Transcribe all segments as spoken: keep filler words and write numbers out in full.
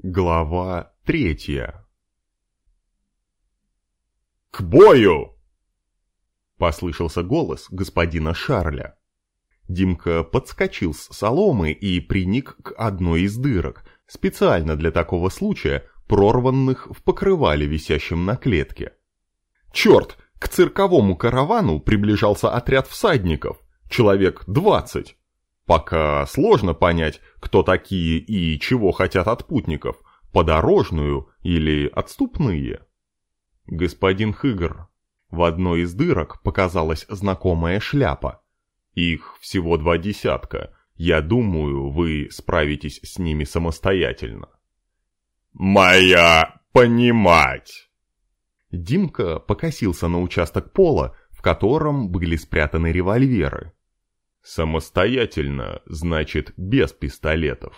Глава третья. «К бою!» — послышался голос господина Шарля. Димка подскочил с соломы и приник к одной из дырок, специально для такого случая, прорванных в покрывале, висящем на клетке. Черт, к цирковому каравану приближался отряд всадников, человек двадцать. Пока сложно понять, кто такие и чего хотят от путников, подорожную или отступные. Господин Хыгр, в одной из дырок показалась знакомая шляпа. Их всего два десятка, я думаю, вы справитесь с ними самостоятельно. «Моя понимать!» Димка покосился на участок пола, в котором были спрятаны револьверы. Самостоятельно, значит, без пистолетов.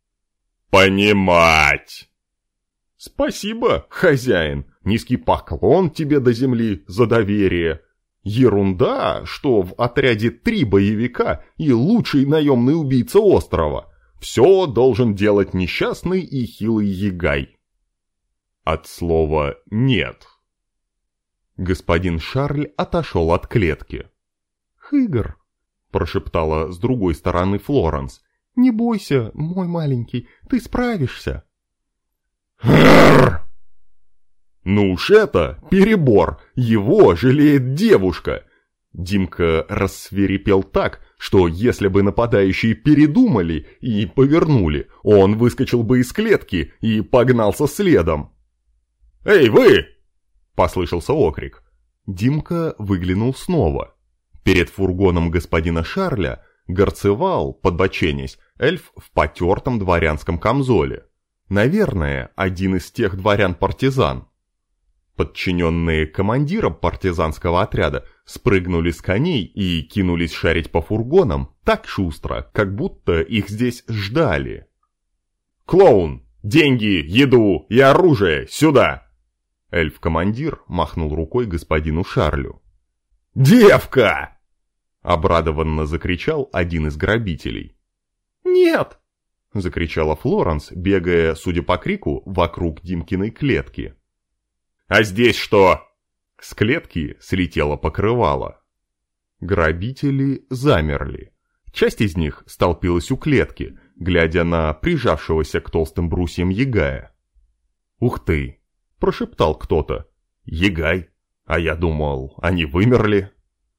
«Понимать!» «Спасибо, хозяин, низкий поклон тебе до земли за доверие. Ерунда, что в отряде три боевика и лучший наемный убийца острова. Все должен делать несчастный и хилый ягай». От слова «нет». Господин Шарль отошел от клетки. «Хыгр», — прошептала с другой стороны Флоренс, — «не бойся, мой маленький, ты справишься». «Хрррр! Ну уж это перебор, его жалеет девушка!» Димка рассвирепел так, что если бы нападающие передумали и повернули, он выскочил бы из клетки и погнался следом. «Эй, вы!» — послышался окрик. Димка выглянул снова. Перед фургоном господина Шарля горцевал, подбоченясь, эльф в потертом дворянском камзоле. Наверное, один из тех дворян-партизан. Подчиненные командирам партизанского отряда спрыгнули с коней и кинулись шарить по фургонам так шустро, как будто их здесь ждали. «Клоун! Деньги, еду и оружие! Сюда!» Эльф-командир махнул рукой господину Шарлю. «Девка!» — обрадованно закричал один из грабителей. «Нет!» — закричала Флоренс, бегая, судя по крику, вокруг Димкиной клетки. «А здесь что?» С клетки слетело покрывало. Грабители замерли. Часть из них столпилась у клетки, глядя на прижавшегося к толстым брусьям ягая. «Ух ты!» — прошептал кто-то. «Ягай! А я думал, они вымерли!»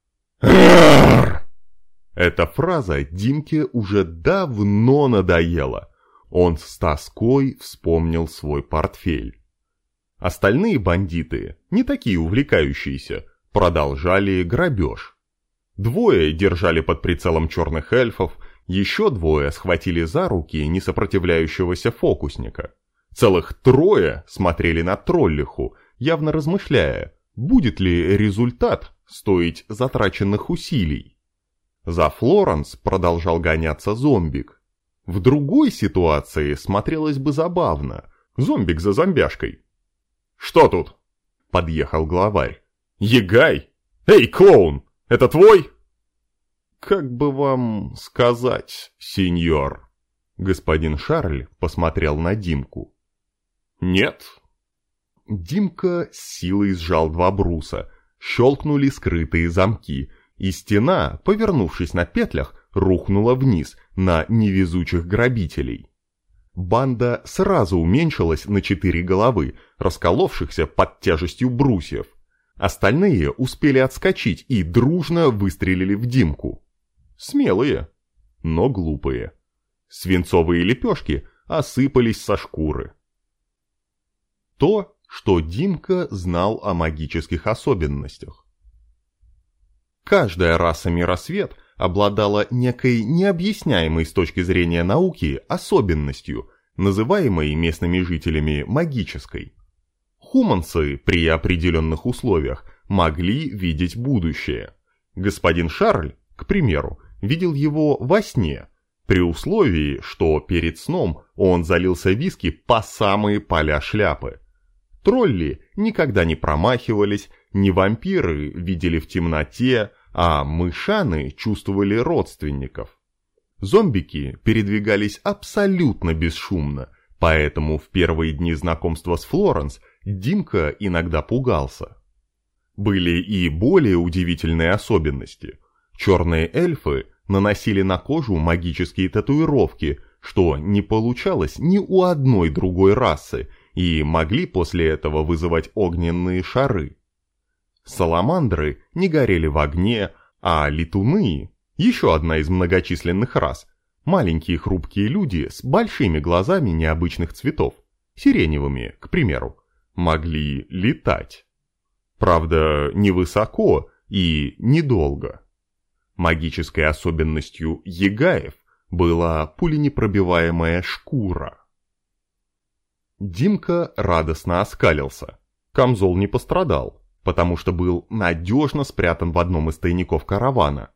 «Ррррр!» Эта фраза Димке уже давно надоела. Он с тоской вспомнил свой портфель. Остальные бандиты, не такие увлекающиеся, продолжали грабеж. Двое держали под прицелом черных эльфов, еще двое схватили за руки несопротивляющегося фокусника. Целых трое смотрели на троллиху, явно размышляя, будет ли результат стоить затраченных усилий. За Флоренс продолжал гоняться зомбик. В другой ситуации смотрелось бы забавно. Зомбик за зомбяшкой. «Что тут?» — подъехал главарь. «Ягай! Эй, клоун, это твой?» «Как бы вам сказать, сеньор?» Господин Шарль посмотрел на Димку. «Нет». Димка с силой сжал два бруса. Щелкнули скрытые замки, и стена, повернувшись на петлях, рухнула вниз на невезучих грабителей. Банда сразу уменьшилась на четыре головы, расколовшихся под тяжестью брусьев. Остальные успели отскочить и дружно выстрелили в Димку. Смелые, но глупые. Свинцовые лепешки осыпались со шкуры. То, что Димка знал о магических особенностях. Каждая раса Миросвет обладала некой необъясняемой с точки зрения науки особенностью, называемой местными жителями магической. Хуманцы при определенных условиях могли видеть будущее. Господин Шарль, к примеру, видел его во сне, при условии, что перед сном он залился виски по самые поля шляпы. Тролли никогда не промахивались, не вампиры видели в темноте, а мышаны чувствовали родственников. Зомбики передвигались абсолютно бесшумно, Поэтому в первые дни знакомства с Флоренс Димка иногда пугался. Были и более удивительные особенности. Черные эльфы наносили на кожу магические татуировки, что не получалось ни у одной другой расы, и могли после этого вызывать огненные шары. Саламандры не горели в огне, а летуны, еще одна из многочисленных рас, маленькие хрупкие люди с большими глазами необычных цветов, сиреневыми, к примеру, могли летать. Правда, невысоко и недолго. Магической особенностью ягаев была пуленепробиваемая шкура. Димка радостно оскалился. Камзол не пострадал, потому что был надежно спрятан в одном из тайников каравана.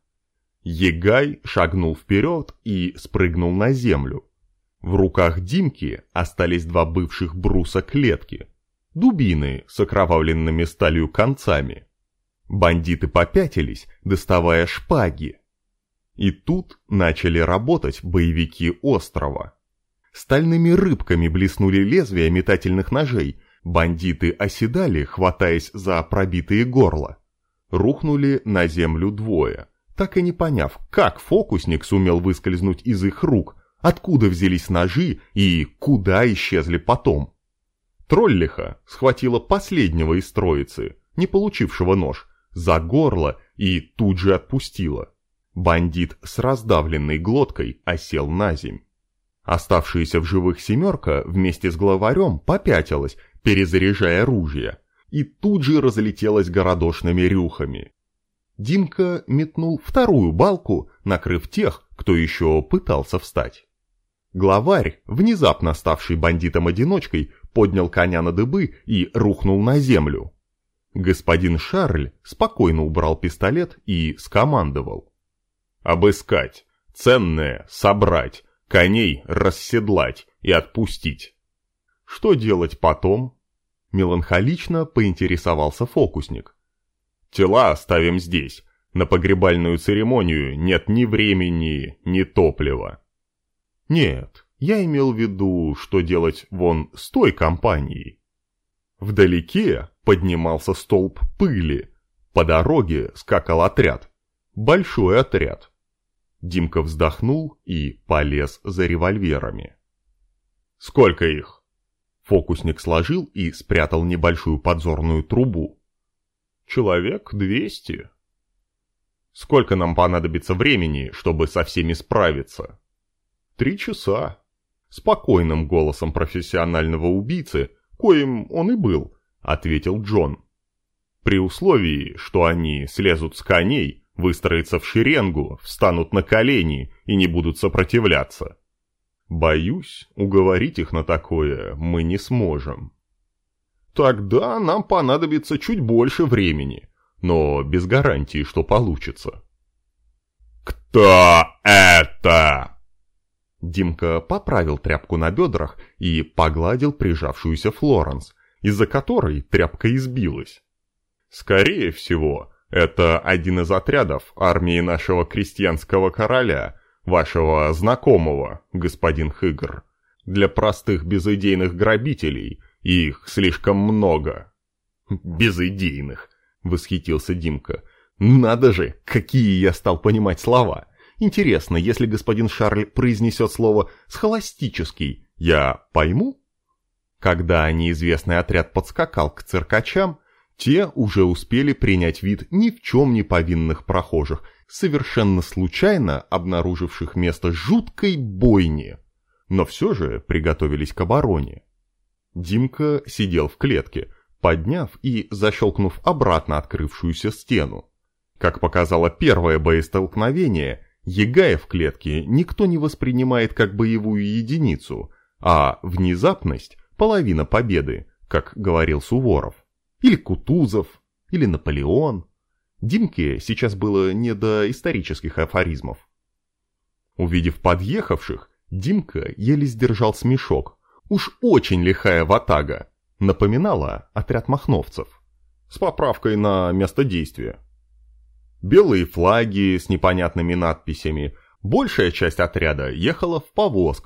Ягай шагнул вперед и спрыгнул на землю. В руках Димки остались два бывших бруса клетки, дубины с окровавленными сталью концами. Бандиты попятились, доставая шпаги. И тут начали работать боевики острова. Стальными рыбками блеснули лезвия метательных ножей, бандиты оседали, хватаясь за пробитые горла. Рухнули на землю двое, так и не поняв, как фокусник сумел выскользнуть из их рук, откуда взялись ножи и куда исчезли потом. Троллиха схватила последнего из троицы, не получившего нож, за горло и тут же отпустила. Бандит с раздавленной глоткой осел на земь. Оставшаяся в живых семерка вместе с главарем попятилась, перезаряжая ружья, и тут же разлетелась городошными рюхами. Димка метнул вторую балку, накрыв тех, кто еще пытался встать. Главарь, внезапно ставший бандитом-одиночкой, поднял коня на дыбы и рухнул на землю. Господин Шарль спокойно убрал пистолет и скомандовал: «Обыскать, ценное собрать, коней расседлать и отпустить». «Что делать потом?» — меланхолично поинтересовался фокусник. «Тела оставим здесь. На погребальную церемонию нет ни времени, ни топлива». «Нет, я имел в виду, что делать вон с той компанией». Вдалеке поднимался столб пыли. По дороге скакал отряд. Большой отряд. Димка вздохнул и полез за револьверами. «Сколько их?» Фокусник сложил и спрятал небольшую подзорную трубу. «Человек двести». «Сколько нам понадобится времени, чтобы со всеми справиться?» «Три часа». Спокойным голосом профессионального убийцы, коим он и был, ответил Джон. «При условии, что они слезут с коней, выстроятся в шеренгу, встанут на колени и не будут сопротивляться. Боюсь, уговорить их на такое мы не сможем». «Тогда нам понадобится чуть больше времени, но без гарантии, что получится». «Кто это?» Димка поправил тряпку на бедрах и погладил прижавшуюся Флоренс, из-за которой тряпка избилась. «Скорее всего, это один из отрядов армии нашего крестьянского короля, вашего знакомого, господин Хыгр. Для простых безыдейных грабителей их слишком много». «Безыдейных», — восхитился Димка. «Надо же, какие я стал понимать слова! Интересно, если господин Шарль произнесет слово «схоластический», я пойму?» Когда неизвестный отряд подскакал к циркачам, те уже успели принять вид ни в чем не повинных прохожих, совершенно случайно обнаруживших место жуткой бойни, но все же приготовились к обороне. Димка сидел в клетке, подняв и защелкнув обратно открывшуюся стену. Как показало первое боестолкновение, ягая в клетке никто не воспринимает как боевую единицу, а внезапность – половина победы, как говорил Суворов. Или Кутузов, или Наполеон. Димке сейчас было не до исторических афоризмов. Увидев подъехавших, Димка еле сдержал смешок. Уж очень лихая ватага. Напоминала отряд махновцев. С поправкой на место действия. Белые флаги с непонятными надписями. Большая часть отряда ехала в повозках.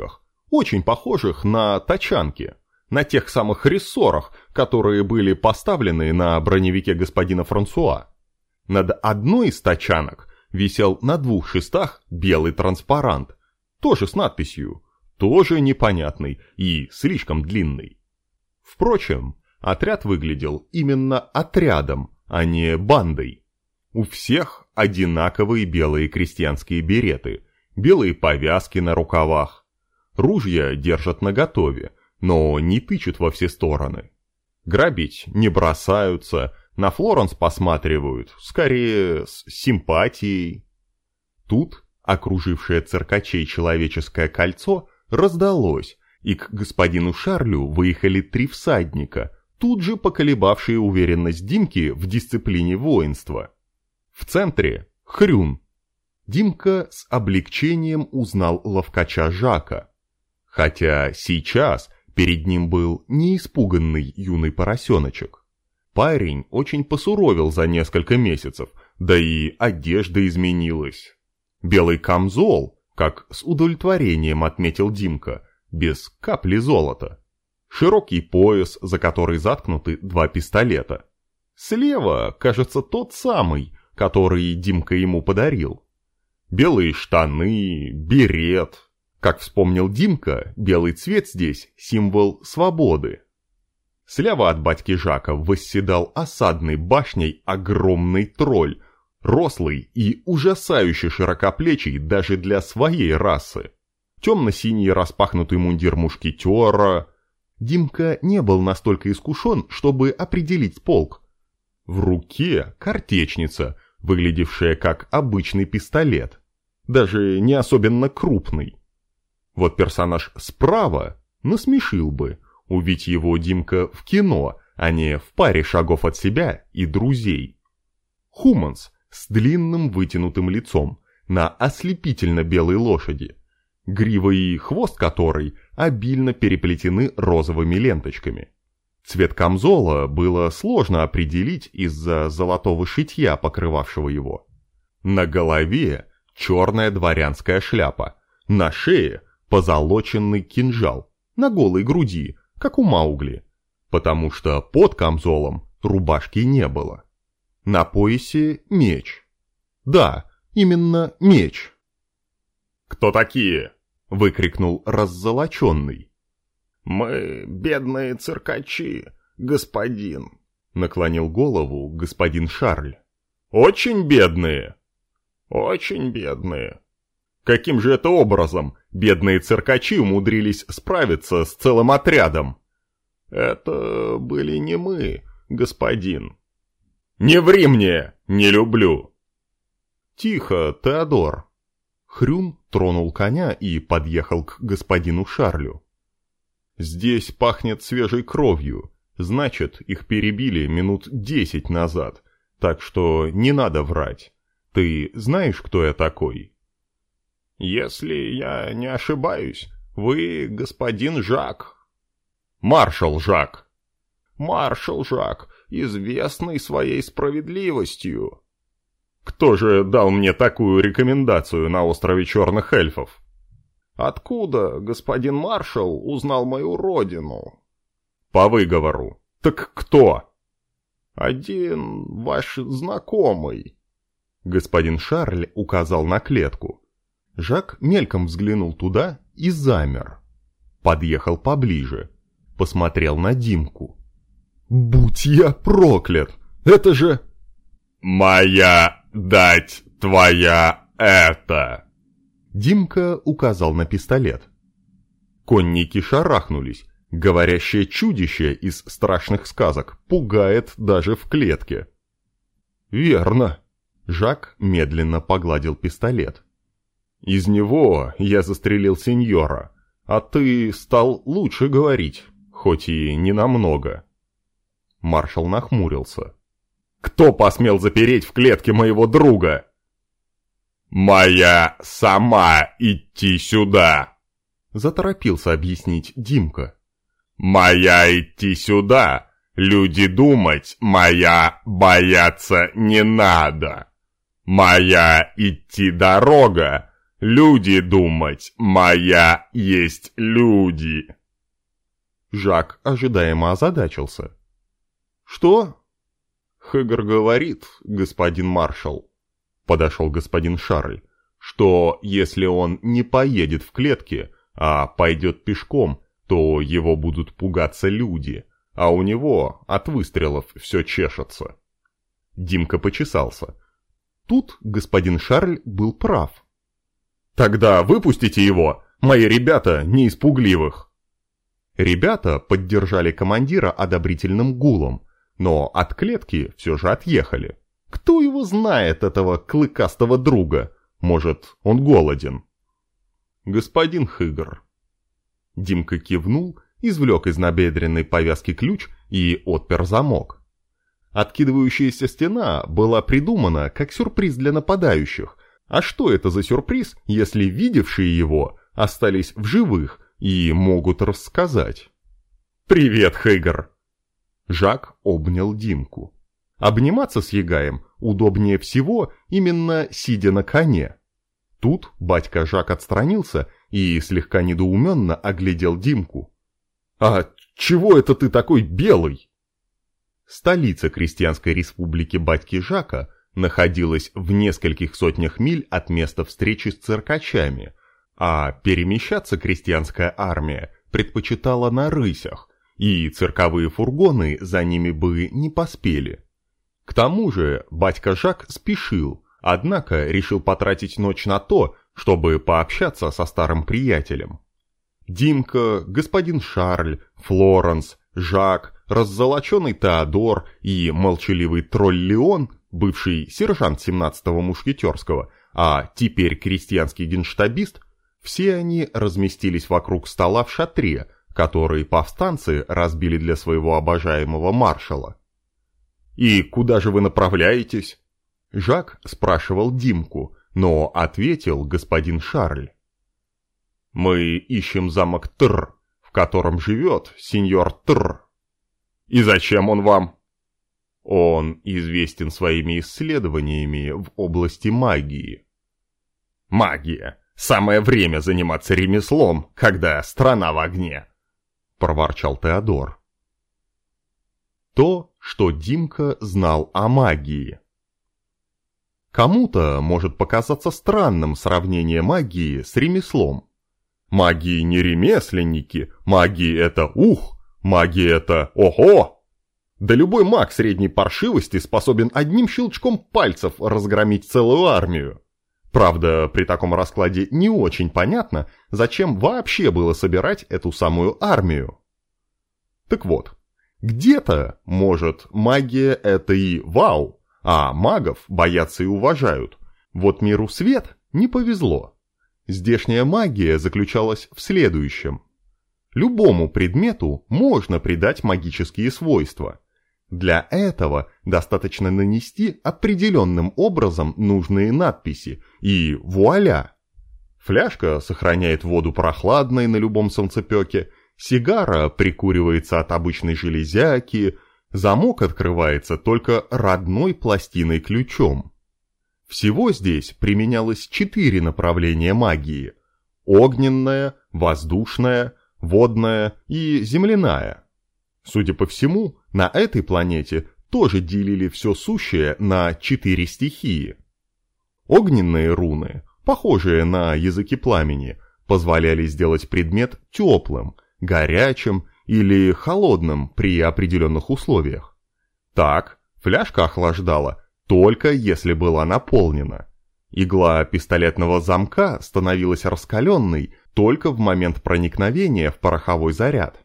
очень похожих на тачанки, на тех самых рессорах, которые были поставлены на броневике господина Франсуа. Над одной из тачанок висел на двух шестах белый транспарант, тоже с надписью, тоже непонятный и слишком длинный. Впрочем, отряд выглядел именно отрядом, а не бандой. У всех одинаковые белые крестьянские береты, белые повязки на рукавах. Ружья держат наготове, но не тычут во все стороны. Грабить не бросаются, на Флоренс посматривают, скорее с симпатией. Тут окружившее циркачей человеческое кольцо раздалось, и к господину Шарлю выехали три всадника, тут же поколебавшие уверенность Димки в дисциплине воинства. В центре — Хрюн. Димка с облегчением узнал ловкача Жака. Хотя сейчас перед ним был не испуганный юный поросеночек. Парень очень посуровил за несколько месяцев, да и одежда изменилась. Белый камзол, как с удовлетворением отметил Димка, без капли золота. Широкий пояс, за который заткнуты два пистолета. Слева, кажется, тот самый, который Димка ему подарил. Белые штаны, берет. Как вспомнил Димка, белый цвет здесь – символ свободы. Слева от батьки Жака восседал осадной башней огромный тролль, рослый и ужасающе широкоплечий даже для своей расы. Темно-синий распахнутый мундир мушкетера. Димка не был настолько искушен, чтобы определить полк. В руке картечница, выглядевшая как обычный пистолет, даже не особенно крупный. Вот персонаж справа насмешил бы, увидеть его Димка в кино, а не в паре шагов от себя и друзей. Хуманс с длинным вытянутым лицом, на ослепительно белой лошади, грива и хвост которой обильно переплетены розовыми ленточками. Цвет камзола было сложно определить из-за золотого шитья, покрывавшего его. На голове черная дворянская шляпа, на шее позолоченный кинжал, на голой груди, как у Маугли, потому что под камзолом рубашки не было. На поясе меч. Да, именно меч. «Кто такие?» — выкрикнул раззолоченный. «Мы бедные циркачи, господин», — наклонил голову господин Шарль. «Очень бедные?» «Очень бедные». «Каким же это образом бедные циркачи умудрились справиться с целым отрядом?» «Это были не мы, господин». «Не ври мне, не люблю». «Тихо, Теодор». Хрюн тронул коня и подъехал к господину Шарлю. «Здесь пахнет свежей кровью, значит, их перебили минут десять назад, так что не надо врать. Ты знаешь, кто я такой?» «Если я не ошибаюсь, вы господин Жак». «Маршал Жак». «Маршал Жак, известный своей справедливостью». «Кто же дал мне такую рекомендацию на острове Черных Эльфов?» «Откуда господин маршал узнал мою родину?» «По выговору. Так кто?» «Один ваш знакомый». Господин Шарль указал на клетку. Жак мельком взглянул туда и замер. Подъехал поближе. Посмотрел на Димку. «Будь я проклят! Это же...» «Моя дать твоя это!» Димка указал на пистолет. Конники шарахнулись. Говорящее чудище из страшных сказок пугает даже в клетке. «Верно». Жак медленно погладил пистолет. «Из него я застрелил сеньора, а ты стал лучше говорить, хоть и не намного». Маршал нахмурился. «Кто посмел запереть в клетке моего друга?» «Моя сама идти сюда!» Заторопился объяснить Димка. «Моя идти сюда! Люди думать, моя бояться не надо! Моя идти дорога! Люди думать, моя есть люди. Жак ожидаемо озадачился. Что? Хэггер говорит, господин маршал, подошел господин Шарль, что если он не поедет в клетке, а пойдет пешком, то его будут пугаться люди, а у него от выстрелов все чешется. Димка почесался. Тут господин Шарль был прав. «Тогда выпустите его, мои ребята не испугливых!» Ребята поддержали командира одобрительным гулом, но от клетки все же отъехали. Кто его знает, этого клыкастого друга? Может, он голоден? «Господин Хэггер». Димка кивнул, извлек из набедренной повязки ключ и отпер замок. Откидывающаяся стена была придумана как сюрприз для нападающих. А что это за сюрприз, если видевшие его остались в живых и могут рассказать? «Привет, Хэггер!» Жак обнял Димку. Обниматься с Ягаем удобнее всего именно сидя на коне. Тут батька Жак отстранился и слегка недоуменно оглядел Димку. «А чего это ты такой белый?» Столица крестьянской республики батьки Жака находилась в нескольких сотнях миль от места встречи с циркачами, а перемещаться крестьянская армия предпочитала на рысях, и цирковые фургоны за ними бы не поспели. К тому же батька Жак спешил, однако решил потратить ночь на то, чтобы пообщаться со старым приятелем. Димка, господин Шарль, Флоренс, Жак, раззолоченный Теодор и молчаливый тролль Леон, бывший сержант семнадцатого мушкетерского, а теперь крестьянский генштабист, все они разместились вокруг стола в шатре, который повстанцы разбили для своего обожаемого маршала. «И куда же вы направляетесь?» Жак спрашивал Димку, но ответил господин Шарль. «Мы ищем замок Тр, в котором живет сеньор Тр». «И зачем он вам?» «Он известен своими исследованиями в области магии». «Магия! Самое время заниматься ремеслом, когда страна в огне!» — проворчал Теодор. То, что Димка знал о магии. Кому-то может показаться странным сравнение магии с ремеслом. Маги не ремесленники, маги это ух, маги это ого! Да любой маг средней паршивости способен одним щелчком пальцев разгромить целую армию. Правда, при таком раскладе не очень понятно, зачем вообще было собирать эту самую армию. Так вот, где-то, может, магия это и вау, а магов боятся и уважают. Вот миру свет не повезло. Здешняя магия заключалась в следующем. Любому предмету можно придать магические свойства. Для этого достаточно нанести определенным образом нужные надписи, и вуаля! Фляжка сохраняет воду прохладной на любом солнцепеке, сигара прикуривается от обычной железяки, замок открывается только родной пластиной ключом. Всего здесь применялось четыре направления магии – огненная, воздушная, водная и земляная. Судя по всему, на этой планете тоже делили все сущее на четыре стихии. Огненные руны, похожие на языки пламени, позволяли сделать предмет теплым, горячим или холодным при определенных условиях. Так, фляжка охлаждала только если была наполнена. Игла пистолетного замка становилась раскаленной только в момент проникновения в пороховой заряд.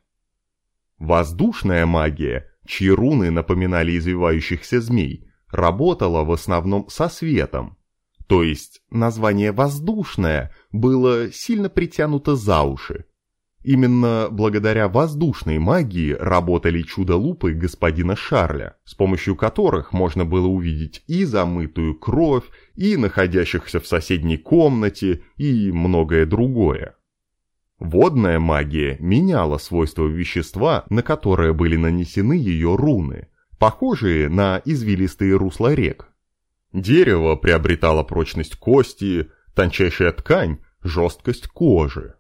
Воздушная магия, чьи руны напоминали извивающихся змей, работала в основном со светом. То есть название «воздушная» было сильно притянуто за уши. Именно благодаря воздушной магии работали чудо-лупы господина Шарля, с помощью которых можно было увидеть и замытую кровь, и находящихся в соседней комнате, и многое другое. Водная магия меняла свойства вещества, на которое были нанесены ее руны, похожие на извилистые русла рек. Дерево приобретало прочность кости, тончайшая ткань, жесткость кожи.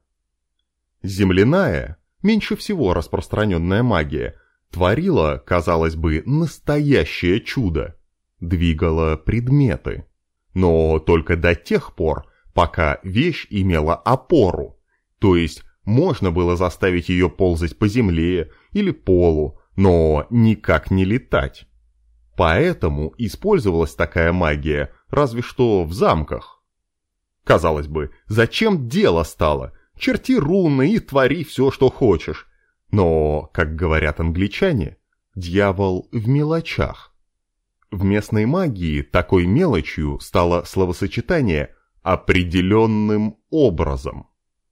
Земляная, меньше всего распространенная магия, творила, казалось бы, настоящее чудо, двигала предметы. Но только до тех пор, пока вещь имела опору, то есть можно было заставить ее ползать по земле или полу, но никак не летать. Поэтому использовалась такая магия разве что в замках. Казалось бы, зачем дело стало? Черти руны и твори все, что хочешь. Но, как говорят англичане, дьявол в мелочах. В местной магии такой мелочью стало словосочетание «определенным образом».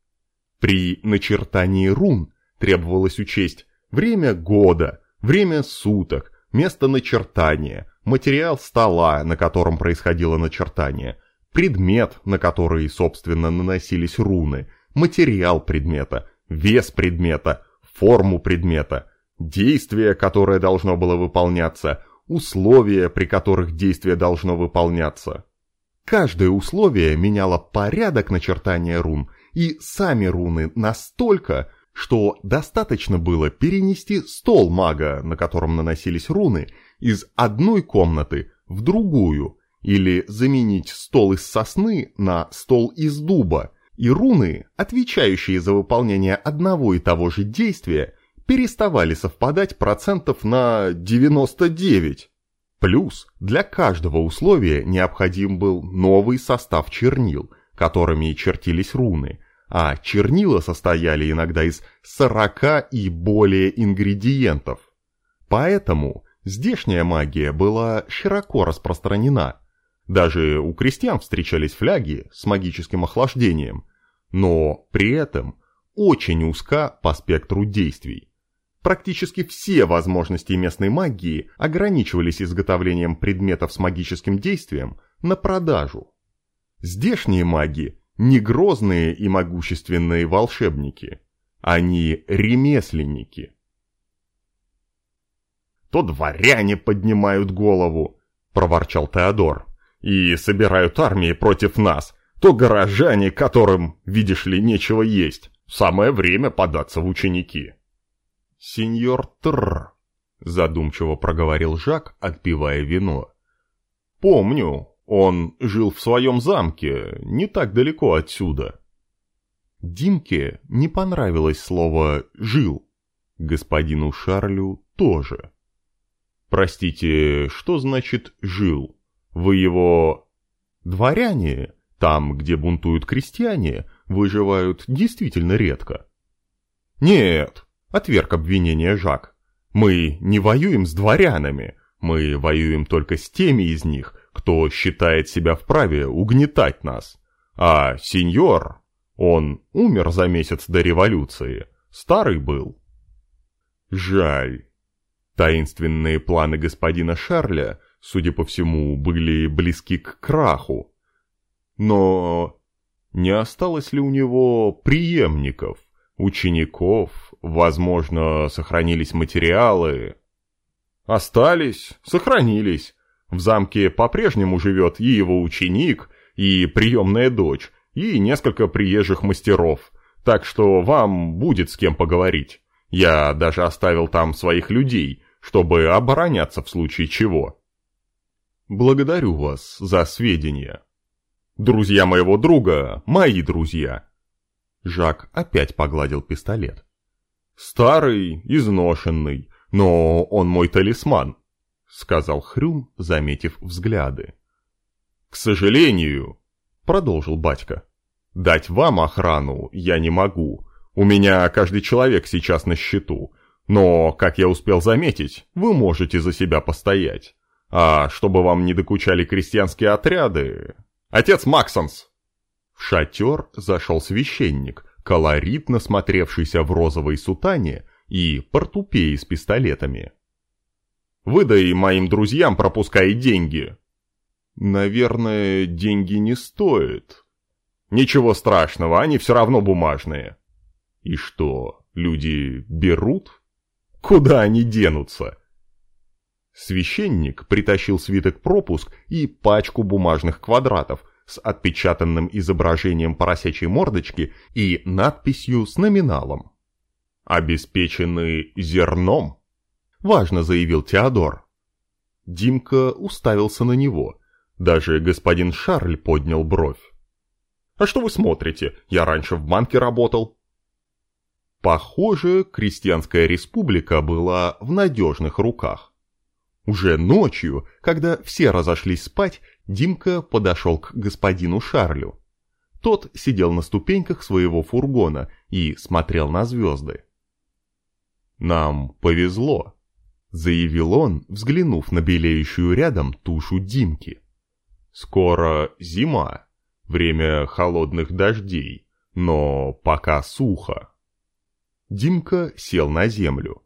При начертании рун требовалось учесть время года, время суток, место начертания, материал стола, на котором происходило начертание, предмет, на который, собственно, наносились руны, материал предмета, вес предмета, форму предмета, действие, которое должно было выполняться, условия, при которых действие должно выполняться. Каждое условие меняло порядок начертания рун и сами руны настолько, что достаточно было перенести стол мага, на котором наносились руны, из одной комнаты в другую, или заменить стол из сосны на стол из дуба, и руны, отвечающие за выполнение одного и того же действия, переставали совпадать процентов на девяносто девять. Плюс для каждого условия необходим был новый состав чернил, которыми чертились руны, а чернила состояли иногда из сорока и более ингредиентов. Поэтому здешняя магия была широко распространена. Даже у крестьян встречались фляги с магическим охлаждением, но при этом очень узка по спектру действий. Практически все возможности местной магии ограничивались изготовлением предметов с магическим действием на продажу. Здешние маги не грозные и могущественные волшебники, они ремесленники. «То дворяне поднимают голову», — проворчал Теодор, «и собирают армии против нас, то горожане, которым, видишь ли, нечего есть. Самое время податься в ученики». «Сеньор Тр», — задумчиво проговорил Жак, отпивая вино. «Помню, он жил в своем замке, не так далеко отсюда». Димке не понравилось слово «жил», господину Шарлю тоже. «Простите, что значит «жил»? Вы его...» «Дворяне, там, где бунтуют крестьяне, выживают действительно редко». «Нет», — отверг обвинение Жак, — «мы не воюем с дворянами, мы воюем только с теми из них, кто считает себя вправе угнетать нас. А сеньор, он умер за месяц до революции, старый был». «Жаль». Таинственные планы господина Шарля, судя по всему, были близки к краху. Но не осталось ли у него преемников, учеников, возможно, сохранились материалы? Остались, сохранились. В замке по-прежнему живет и его ученик, и приемная дочь, и несколько приезжих мастеров, так что вам будет с кем поговорить. Я даже оставил там своих людей, чтобы обороняться в случае чего. Благодарю вас за сведения. Друзья моего друга, мои друзья. Жак опять погладил пистолет. Старый, изношенный, но он мой талисман, сказал Хрюм, заметив взгляды. К сожалению, продолжил батька, дать вам охрану я не могу. У меня каждый человек сейчас на счету. Но, как я успел заметить, вы можете за себя постоять. А чтобы вам не докучали крестьянские отряды... Отец Максонс!» В шатер зашел священник, колоритно смотревшийся в розовой сутане и портупее с пистолетами. «Выдай моим друзьям пропуска и деньги». «Наверное, деньги не стоят». «Ничего страшного, они все равно бумажные». «И что, люди берут?» «Куда они денутся?» Священник притащил свиток пропуск и пачку бумажных квадратов, с отпечатанным изображением поросячьей мордочки и надписью с номиналом. «Обеспечены зерном», — важно заявил Теодор. Димка уставился на него. Даже господин Шарль поднял бровь. «А что вы смотрите? Я раньше в банке работал». Похоже, крестьянская республика была в надежных руках. Уже ночью, когда все разошлись спать, Димка подошел к господину Шарлю. Тот сидел на ступеньках своего фургона и смотрел на звезды. «Нам повезло», — заявил он, взглянув на белеющую рядом тушу Димки. «Скоро зима, время холодных дождей, но пока сухо». Димка сел на землю.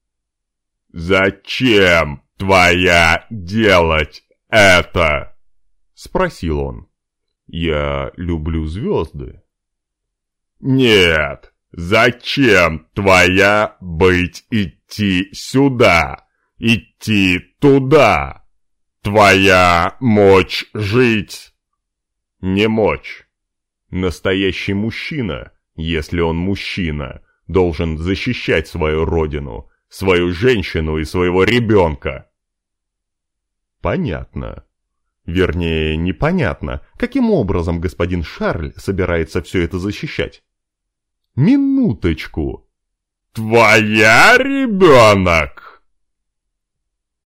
«Зачем твоя делать это?» — спросил он. «Я люблю звезды». «Нет, зачем твоя быть идти сюда, идти туда? Твоя мочь жить?» «Не мочь. Настоящий мужчина, если он мужчина, должен защищать свою родину, свою женщину и своего ребенка». Понятно. Вернее, непонятно, каким образом господин Шарль собирается все это защищать. Минуточку. «Твоя ребенок?»